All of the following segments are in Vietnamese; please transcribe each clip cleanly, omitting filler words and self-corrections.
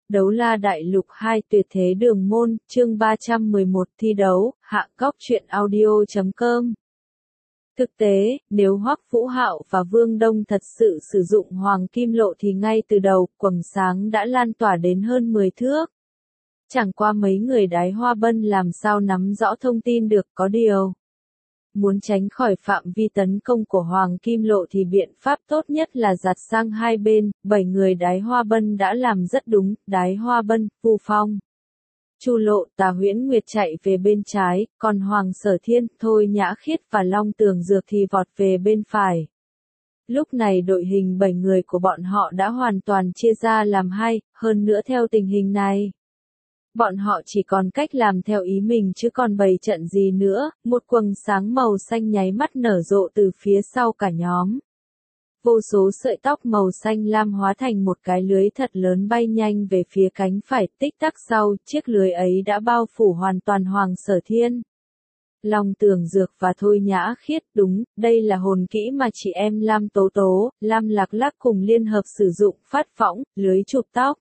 Đấu la đại lục 2 tuyệt thế đường môn, chương 311 thi đấu, hạ góc truyện audio.com. Thực tế, nếu Hoắc Vũ Hạo và Vương Đông thật sự sử dụng hoàng kim lộ thì ngay từ đầu, quầng sáng đã lan tỏa đến hơn 10 thước. Chẳng qua mấy người Đái Hoa Bân làm sao nắm rõ thông tin được, có điều. Muốn tránh khỏi phạm vi tấn công của Hoàng Kim Lộ thì biện pháp tốt nhất là giặt sang hai bên, 7 người Đái Hoa Bân đã làm rất đúng, Đái Hoa Bân, Vu Phong. Chu Lộ, Tà Huyễn Nguyệt chạy về bên trái, còn Hoàng Sở Thiên, Thôi Nhã Khiết và Long Tường Dược thì vọt về bên phải. Lúc này đội hình 7 người của bọn họ đã hoàn toàn chia ra làm hai, hơn nữa theo tình hình này. Bọn họ chỉ còn cách làm theo ý mình chứ còn bày trận gì nữa, một quầng sáng màu xanh nháy mắt nở rộ từ phía sau cả nhóm. Vô số sợi tóc màu xanh lam hóa thành một cái lưới thật lớn bay nhanh về phía cánh phải, tích tắc sau, chiếc lưới ấy đã bao phủ hoàn toàn Hoàng Sở Thiên. Long Tường Dược và Thôi Nhã Khiết, đúng, đây là hồn kỹ mà chị em Lam Tố Tố, Lam Lạc Lắc cùng liên hợp sử dụng, phát võng, lưới chụp tóc.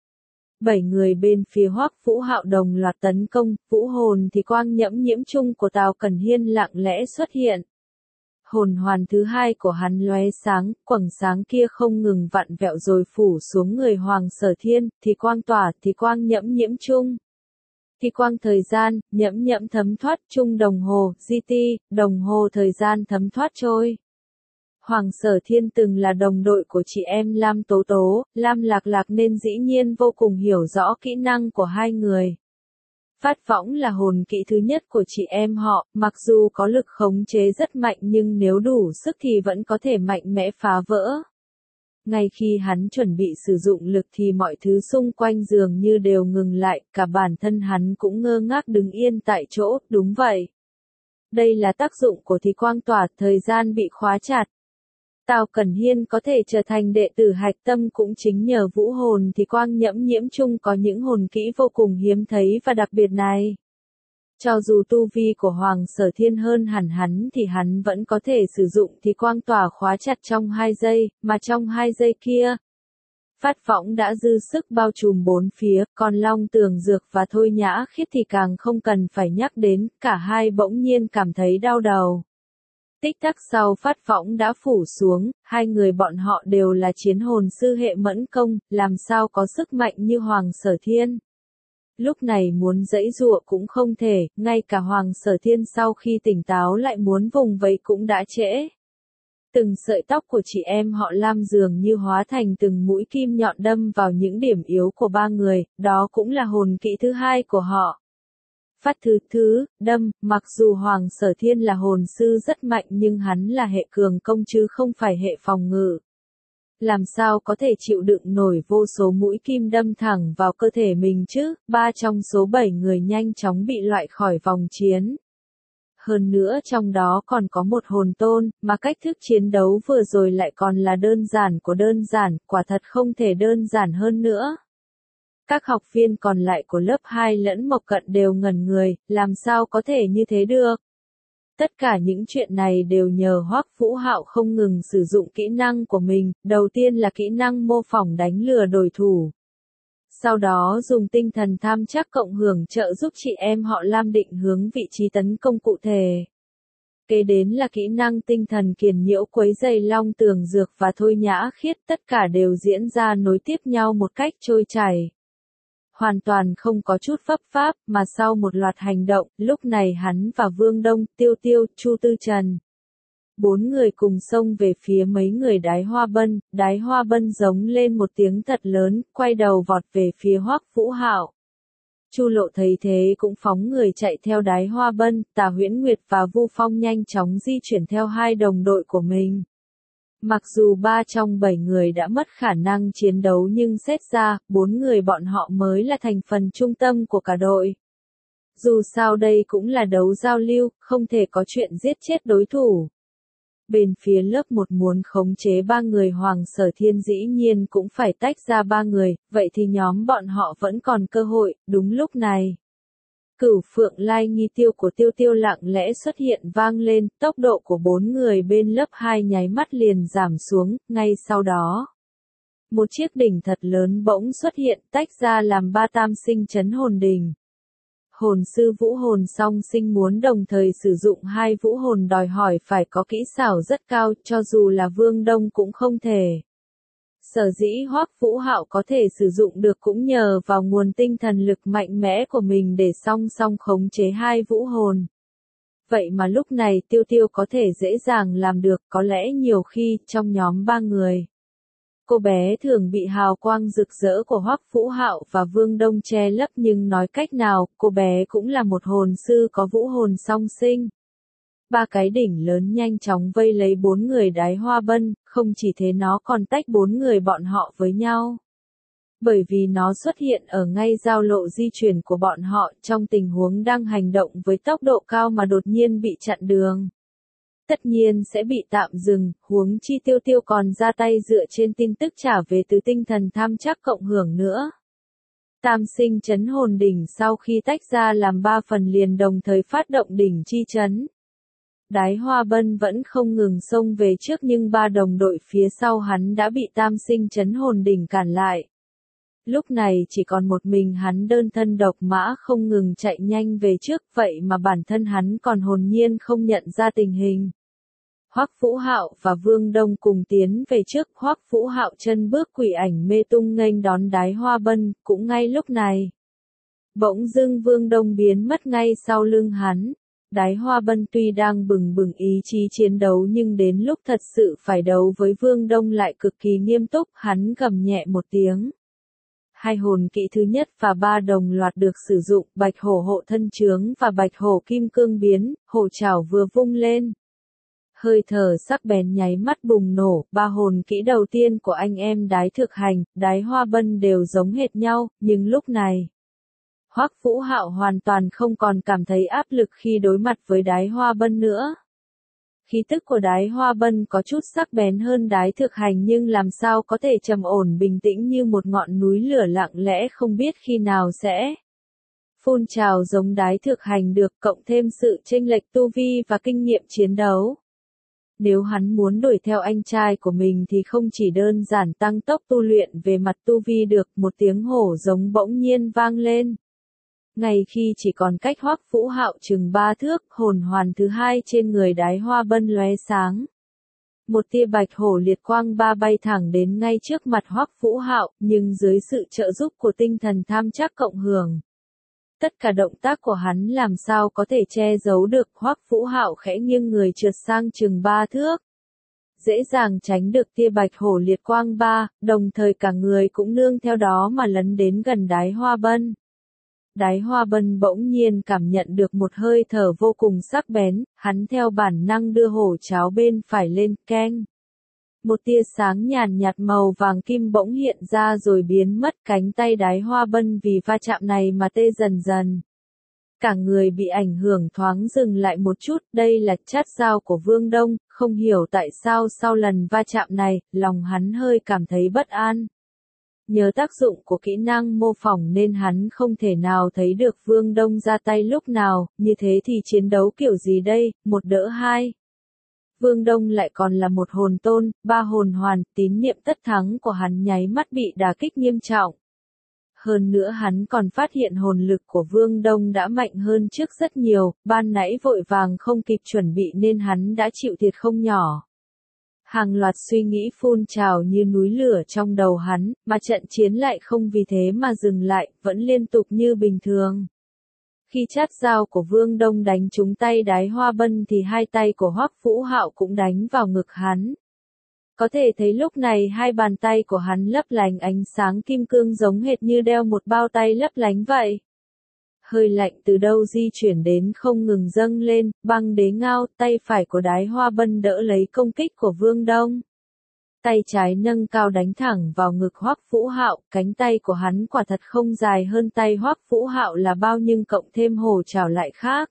7 người bên phía Hoắc Vũ Hạo đồng loạt tấn công, vũ hồn thì quang nhẫm nhiễm chung của Tào Cẩn Hiên lặng lẽ xuất hiện. Hồn hoàn thứ hai của hắn lóe sáng, quầng sáng kia không ngừng vặn vẹo rồi phủ xuống người Hoàng Sở Thiên, thì quang tỏa, thì quang nhẫm nhiễm chung. Thì quang thời gian, nhẫm nhẫm thấm thoát chung đồng hồ, GT, đồng hồ thời gian thấm thoát trôi. Hoàng Sở Thiên từng là đồng đội của chị em Lam Tố Tố, Lam Lạc Lạc nên dĩ nhiên vô cùng hiểu rõ kỹ năng của hai người. Phát võng là hồn kỹ thứ nhất của chị em họ, mặc dù có lực khống chế rất mạnh nhưng nếu đủ sức thì vẫn có thể mạnh mẽ phá vỡ. Ngay khi hắn chuẩn bị sử dụng lực thì mọi thứ xung quanh dường như đều ngừng lại, cả bản thân hắn cũng ngơ ngác đứng yên tại chỗ, đúng vậy. Đây là tác dụng của thì quang tỏa, thời gian bị khóa chặt. Tào Cẩn Hiên có thể trở thành đệ tử hạch tâm cũng chính nhờ vũ hồn thì quang nhẫm nhiễm chung có những hồn kỹ vô cùng hiếm thấy và đặc biệt này. Cho dù tu vi của Hoàng Sở Thiên hơn hẳn hắn thì hắn vẫn có thể sử dụng thì quang tỏa khóa chặt trong 2 giây, mà trong 2 giây kia. Phát võng đã dư sức bao trùm 4 phía, còn Long Tường Dược và Thôi Nhã Khiết thì càng không cần phải nhắc đến, cả hai bỗng nhiên cảm thấy đau đầu. Tích tắc sau phát võng đã phủ xuống, hai người bọn họ đều là chiến hồn sư hệ mẫn công, làm sao có sức mạnh như Hoàng Sở Thiên. Lúc này muốn giãy giụa cũng không thể, ngay cả Hoàng Sở Thiên sau khi tỉnh táo lại muốn vùng vẫy cũng đã trễ. Từng sợi tóc của chị em họ Lam dường như hóa thành từng mũi kim nhọn đâm vào những điểm yếu của ba người, đó cũng là hồn kỹ thứ hai của họ. Phát thứ, đâm, mặc dù Hoàng Sở Thiên là hồn sư rất mạnh nhưng hắn là hệ cường công chứ không phải hệ phòng ngự. Làm sao có thể chịu đựng nổi vô số mũi kim đâm thẳng vào cơ thể mình chứ, 3 trong số 7 người nhanh chóng bị loại khỏi vòng chiến. Hơn nữa trong đó còn có một hồn tôn, mà cách thức chiến đấu vừa rồi lại còn là đơn giản của đơn giản, quả thật không thể đơn giản hơn nữa. Các học viên còn lại của lớp 2 lẫn Mộc Cận đều ngẩn người, làm sao có thể như thế được. Tất cả những chuyện này đều nhờ Hoắc Vũ Hạo không ngừng sử dụng kỹ năng của mình, đầu tiên là kỹ năng mô phỏng đánh lừa đối thủ. Sau đó dùng tinh thần tham trắc cộng hưởng trợ giúp chị em họ Lam định hướng vị trí tấn công cụ thể. Kế đến là kỹ năng tinh thần kiền nhiễu quấy rầy Long Tường Dược và Thôi Nhã Khiết, tất cả đều diễn ra nối tiếp nhau một cách trôi chảy. Hoàn toàn không có chút phấp pháp, mà sau một loạt hành động, lúc này hắn và Vương Đông, Tiêu Tiêu, Chu Tư Trần. 4 người cùng xông về phía mấy người Đái Hoa Bân giống lên một tiếng thật lớn, quay đầu vọt về phía Hoắc Vũ Hạo. Chu Lộ thấy thế cũng phóng người chạy theo Đái Hoa Bân, Tà Huyễn Nguyệt và Vu Phong nhanh chóng di chuyển theo hai đồng đội của mình. Mặc dù 3 trong 7 người đã mất khả năng chiến đấu nhưng xét ra, 4 người bọn họ mới là thành phần trung tâm của cả đội. Dù sao đây cũng là đấu giao lưu, không thể có chuyện giết chết đối thủ. Bên phía lớp 1 muốn khống chế 3 người Hoàng Sở Thiên dĩ nhiên cũng phải tách ra 3 người, vậy thì nhóm bọn họ vẫn còn cơ hội, đúng lúc này. Cửu Phượng Lai Nghi Tiêu của Tiêu Tiêu lặng lẽ xuất hiện vang lên, tốc độ của 4 người bên lớp 2 nháy mắt liền giảm xuống, ngay sau đó. một chiếc đỉnh thật lớn bỗng xuất hiện tách ra làm ba tam sinh chấn hồn đỉnh. Hồn sư vũ hồn song sinh muốn đồng thời sử dụng hai vũ hồn đòi hỏi phải có kỹ xảo rất cao, cho dù là Vương Đông cũng không thể. Sở dĩ Hoắc Vũ Hạo có thể sử dụng được cũng nhờ vào nguồn tinh thần lực mạnh mẽ của mình để song song khống chế hai vũ hồn. Vậy mà lúc này Tiêu Tiêu có thể dễ dàng làm được, có lẽ nhiều khi trong nhóm ba người. Cô bé thường bị hào quang rực rỡ của Hoắc Vũ Hạo và Vương Đông che lấp, nhưng nói cách nào, cô bé cũng là một hồn sư có vũ hồn song sinh. Ba cái đỉnh lớn nhanh chóng vây lấy bốn người Đái Hoa Bân, không chỉ thế nó còn tách bốn người bọn họ với nhau. Bởi vì nó xuất hiện ở ngay giao lộ di chuyển của bọn họ trong tình huống đang hành động với tốc độ cao mà đột nhiên bị chặn đường. Tất nhiên sẽ bị tạm dừng, huống chi Tiêu Tiêu còn ra tay dựa trên tin tức trả về từ tinh thần tham chắc cộng hưởng nữa. Tam sinh chấn hồn đỉnh sau khi tách ra làm ba phần liền đồng thời phát động đỉnh chi chấn. Đái Hoa Bân vẫn không ngừng xông về trước nhưng ba đồng đội phía sau hắn đã bị tam sinh chấn hồn đỉnh cản lại. Lúc này chỉ còn một mình hắn đơn thân độc mã không ngừng chạy nhanh về trước, vậy mà bản thân hắn còn hồn nhiên không nhận ra tình hình. Hoắc Vũ Hạo và Vương Đông cùng tiến về trước, Hoắc Vũ Hạo chân bước quỷ ảnh mê tung nghênh đón Đái Hoa Bân, cũng ngay lúc này. Bỗng dưng Vương Đông biến mất ngay sau lưng hắn. Đái Hoa Bân tuy đang bừng bừng ý chí chiến đấu nhưng đến lúc thật sự phải đấu với Vương Đông lại cực kỳ nghiêm túc, hắn gầm nhẹ một tiếng. Hai hồn kỹ thứ nhất và ba đồng loạt được sử dụng, Bạch Hổ hộ thân chướng và Bạch Hổ kim cương biến, hổ chảo vừa vung lên. Hơi thở sắc bén nháy mắt bùng nổ, ba hồn kỹ đầu tiên của anh em Đái Thực Hành, Đái Hoa Bân đều giống hệt nhau, nhưng lúc này, Hoắc Vũ Hạo hoàn toàn không còn cảm thấy áp lực khi đối mặt với Đái Hoa Bân nữa. Khí tức của Đái Hoa Bân có chút sắc bén hơn Đái Thực Hành nhưng làm sao có thể trầm ổn bình tĩnh như một ngọn núi lửa lặng lẽ không biết khi nào sẽ phun trào giống Đái Thực Hành được, cộng thêm sự chênh lệch tu vi và kinh nghiệm chiến đấu. Nếu hắn muốn đuổi theo anh trai của mình thì không chỉ đơn giản tăng tốc tu luyện về mặt tu vi được, một tiếng hổ giống bỗng nhiên vang lên. Ngay khi chỉ còn cách Hoắc Vũ Hạo chừng 3 thước, hồn hoàn thứ hai trên người Đái Hoa Bân lóe sáng. Một tia bạch hổ liệt quang ba bay thẳng đến ngay trước mặt Hoắc Vũ Hạo, nhưng dưới sự trợ giúp của tinh thần tham chắc cộng hưởng. Tất cả động tác của hắn làm sao có thể che giấu được, Hoắc Vũ Hạo khẽ nghiêng người trượt sang chừng 3 thước. Dễ dàng tránh được tia bạch hổ liệt quang ba, đồng thời cả người cũng nương theo đó mà lấn đến gần Đái Hoa Bân. Đái Hoa Bân bỗng nhiên cảm nhận được một hơi thở vô cùng sắc bén, hắn theo bản năng đưa hổ cháo bên phải lên, keng. Một tia sáng nhàn nhạt màu vàng kim bỗng hiện ra rồi biến mất, cánh tay Đái Hoa Bân vì va chạm này mà tê dần dần. Cả người bị ảnh hưởng thoáng dừng lại một chút, đây là chát dao của Vương Đông, không hiểu tại sao sau lần va chạm này, lòng hắn hơi cảm thấy bất an. Nhờ tác dụng của kỹ năng mô phỏng nên hắn không thể nào thấy được Vương Đông ra tay lúc nào, như thế thì chiến đấu kiểu gì đây, một đỡ hai. Vương Đông lại còn là một hồn tôn, ba hồn hoàn, tín niệm tất thắng của hắn nháy mắt bị đả kích nghiêm trọng. Hơn nữa hắn còn phát hiện hồn lực của Vương Đông đã mạnh hơn trước rất nhiều, ban nãy vội vàng không kịp chuẩn bị nên hắn đã chịu thiệt không nhỏ. Hàng loạt suy nghĩ phun trào như núi lửa trong đầu hắn, mà trận chiến lại không vì thế mà dừng lại, vẫn liên tục như bình thường. Khi chát dao của Vương Đông đánh trúng tay Đái Hoa Bân thì hai tay của Hoắc Vũ Hạo cũng đánh vào ngực hắn. Có thể thấy lúc này hai bàn tay của hắn lấp lánh ánh sáng kim cương giống hệt như đeo một bao tay lấp lánh vậy. Hơi lạnh từ đâu di chuyển đến không ngừng dâng lên, băng đế ngao, tay phải của Đái Hoa Bân đỡ lấy công kích của Vương Đông. Tay trái nâng cao đánh thẳng vào ngực Hoắc Vũ Hạo, cánh tay của hắn quả thật không dài hơn tay Hoắc Vũ Hạo là bao nhưng cộng thêm hổ chảo lại khác.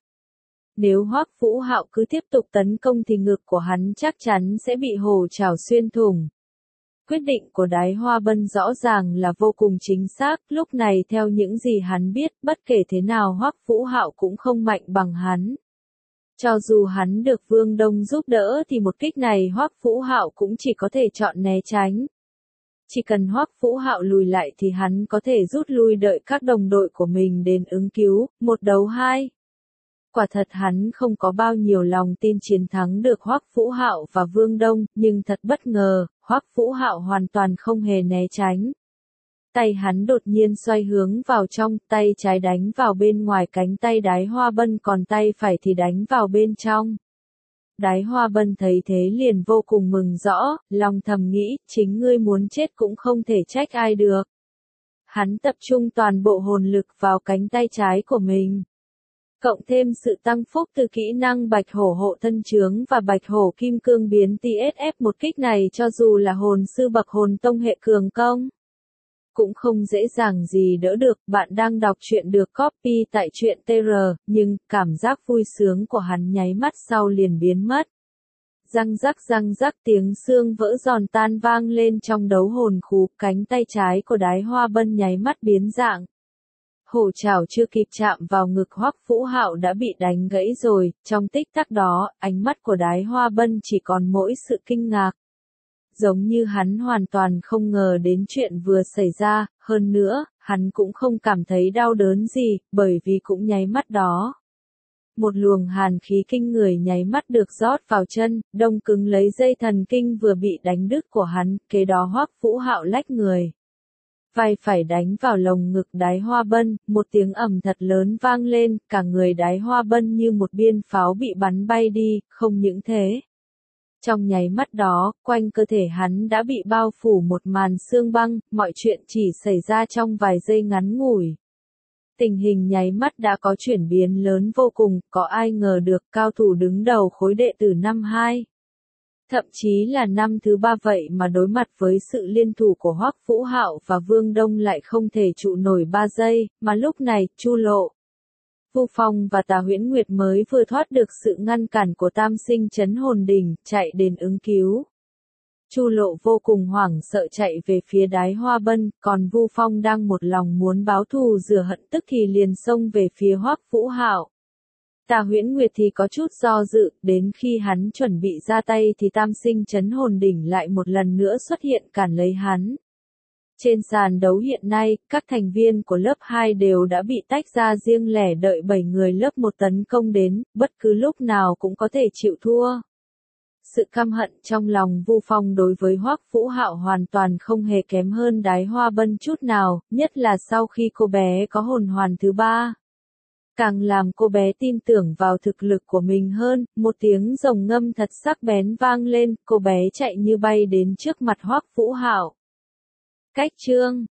Nếu Hoắc Vũ Hạo cứ tiếp tục tấn công thì ngực của hắn chắc chắn sẽ bị hổ chảo xuyên thủng. Quyết định của Đái Hoa Bân rõ ràng là vô cùng chính xác, lúc này theo những gì hắn biết, bất kể thế nào Hoắc Vũ Hạo cũng không mạnh bằng hắn. Cho dù hắn được Vương Đông giúp đỡ thì một kích này Hoắc Vũ Hạo cũng chỉ có thể chọn né tránh. Chỉ cần Hoắc Vũ Hạo lùi lại thì hắn có thể rút lui đợi các đồng đội của mình đến ứng cứu, một đấu hai. Quả thật hắn không có bao nhiêu lòng tin chiến thắng được Hoắc Vũ Hạo và Vương Đông, nhưng thật bất ngờ, Hoắc Vũ Hạo hoàn toàn không hề né tránh. Tay hắn đột nhiên xoay hướng vào trong, tay trái đánh vào bên ngoài cánh tay Đái Hoa Bân, còn tay phải thì đánh vào bên trong. Đái Hoa Bân thấy thế liền vô cùng mừng rõ, lòng thầm nghĩ, chính ngươi muốn chết cũng không thể trách ai được. Hắn tập trung toàn bộ hồn lực vào cánh tay trái của mình. Cộng thêm sự tăng phúc từ kỹ năng Bạch Hổ hộ thân chướng và Bạch Hổ kim cương biến TSF, một kích này cho dù là hồn sư bậc hồn tông hệ cường công cũng không dễ dàng gì đỡ được. Bạn đang đọc truyện được copy tại truyện TR, nhưng cảm giác vui sướng của hắn nháy mắt sau liền biến mất. Răng rắc tiếng xương vỡ giòn tan vang lên trong đấu hồn khú, cánh tay trái của Đái Hoa Bân nháy mắt biến dạng. Hổ trảo chưa kịp chạm vào ngực Hoắc Vũ Hạo đã bị đánh gãy rồi, trong tích tắc đó, ánh mắt của Đái Hoa Bân chỉ còn mỗi sự kinh ngạc. Giống như hắn hoàn toàn không ngờ đến chuyện vừa xảy ra, hơn nữa, hắn cũng không cảm thấy đau đớn gì, bởi vì cũng nháy mắt đó. Một luồng hàn khí kinh người nháy mắt được rót vào chân, đông cứng lấy dây thần kinh vừa bị đánh đứt của hắn, kế đó Hoắc Vũ Hạo lách người. Vai phải đánh vào lồng ngực Đái Hoa Bân, một tiếng ầm thật lớn vang lên, cả người Đái Hoa Bân như một biên pháo bị bắn bay đi, không những thế. Trong nháy mắt đó, quanh cơ thể hắn đã bị bao phủ một màn sương băng, mọi chuyện chỉ xảy ra trong vài giây ngắn ngủi. Tình hình nháy mắt đã có chuyển biến lớn vô cùng, có ai ngờ được cao thủ đứng đầu khối đệ tử năm 2. Thậm chí là năm thứ 3 vậy mà đối mặt với sự liên thủ của Hoắc Vũ Hạo và Vương Đông lại không thể trụ nổi 3 giây, mà lúc này, Chu Lộ, Vu Phong và Tà Huyễn Nguyệt mới vừa thoát được sự ngăn cản của Tam Sinh Chấn Hồn Đỉnh, chạy đến ứng cứu. Chu Lộ vô cùng hoảng sợ chạy về phía Đái Hoa Bân, còn Vu Phong đang một lòng muốn báo thù rửa hận tức thì liền xông về phía Hoắc Vũ Hạo. Tà Huyễn Nguyệt thì có chút do dự, đến khi hắn chuẩn bị ra tay thì Tam Sinh Chấn Hồn Đỉnh lại một lần nữa xuất hiện cản lấy hắn. Trên sàn đấu hiện nay, các thành viên của lớp 2 đều đã bị tách ra riêng lẻ đợi 7 người lớp 1 tấn công đến, bất cứ lúc nào cũng có thể chịu thua. Sự căm hận trong lòng Vu Phong đối với Hoắc Vũ Hạo hoàn toàn không hề kém hơn Đái Hoa Bân chút nào, nhất là sau khi cô bé có hồn hoàn thứ 3. Càng làm cô bé tin tưởng vào thực lực của mình hơn, một tiếng rồng ngâm thật sắc bén vang lên, cô bé chạy như bay đến trước mặt Hoắc Vũ Hạo. Cách chương